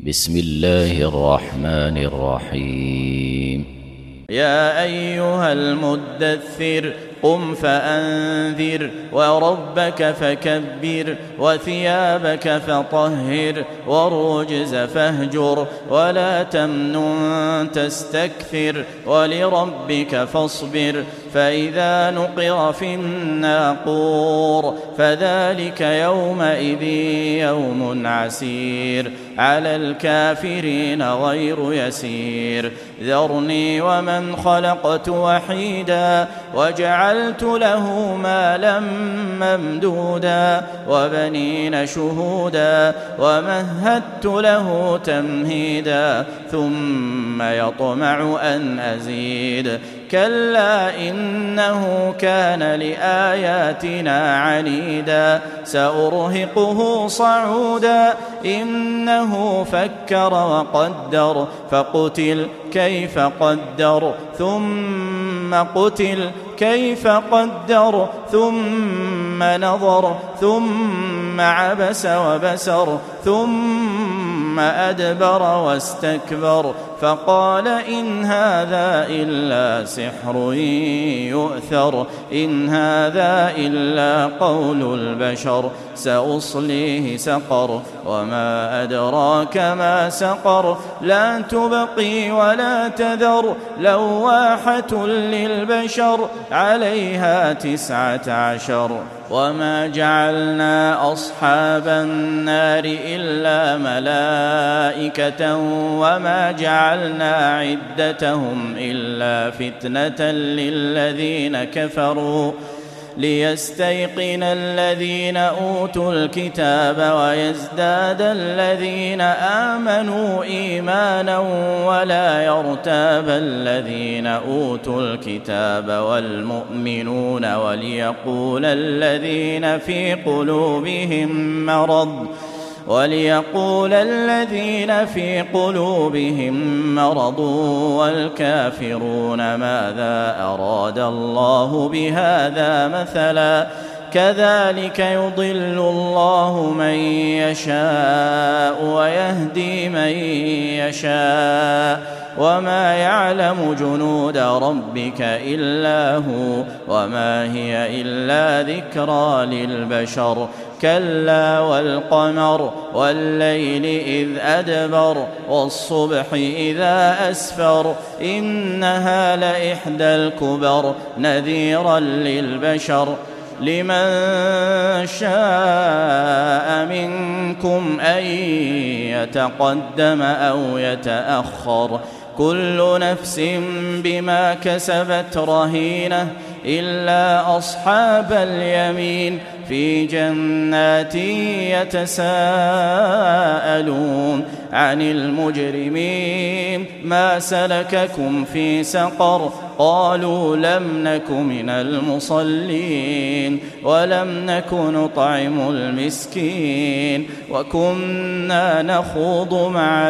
بسم الله الرحمن الرحيم. يا أيها المدثر قم فأنذر وربك فكبر وثيابك فطهر والرجز فاهجر ولا تمنن تستكثر ولربك فاصبر فإذا نقر في الناقور فذلك يومئذ يوم عسير على الكافرين غير يسير. ذرني ومن خلقت وحيدا وجعلت له مالا ممدودا وبنين شهودا ومهدت له تمهيدا ثم يطمع أن أزيد كلا إنه كان لآياتنا عنيدا سأرهقه صعودا إنه فكر وقدر فقتل كيف قدر ثم قتل كيف قدر ثم نظر ثم عبس وبسر ثم أدبر واستكبر فقال إن هذا إلا سحر يؤثر إن هذا إلا قول البشر سأصليه سقر وما أدراك ما سقر لا تبقي ولا تذر لواحة للبشر عليها 19 وما جعلنا أصحاب النار إلا ملائكة وما جعلنا عدتهم إلا فتنة للذين كفروا ليستيقن الذين أوتوا الكتاب ويزداد الذين آمنوا إيمانا ولا يرتاب الذين أوتوا الكتاب والمؤمنون وليقول الذين في قلوبهم مرض والكافرون ماذا أراد الله بهذا مثلا كذلك يضل الله من يشاء ويهدي من يشاء وما يعلم جنود ربك إلا هو وما هي إلا ذكرى للبشر كلا والقمر والليل إذ أدبر والصبح إذا أسفر إنها لإحدى الكبر نذيرا للبشر لمن شاء منكم أن يتقدم أو يتأخر كل نفس بما كسبت رهينة إلا أصحاب اليمين في جنات يتساءلون عن المجرمين ما سلككم في سقر قالوا لم نك من المصلين ولم نك نطعم المسكين وكنا نخوض مع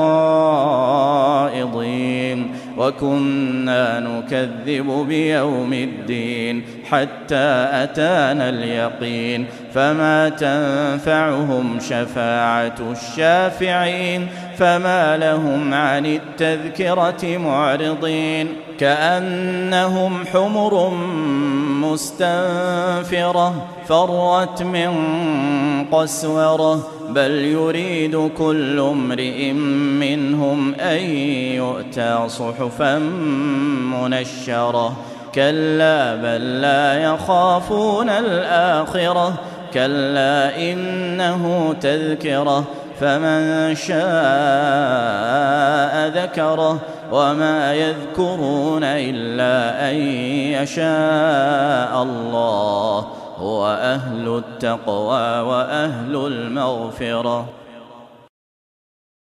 الخائضين وكنا نكذب بيوم الدين حتى أتانا اليقين فما تنفعهم شفاعة الشافعين فما لهم عن التذكرة معرضين كأنهم حمر مستنفرة فرت من قسورة بل يريد كل امرئ منهم أن يؤتى صحفا منشرة كلا بل لا يخافون الآخرة كلا إنه تذكرة فمن شاء ذكره وما يذكرون إلا أن يشاء الله هو أهل التقوى وأهل المغفرة.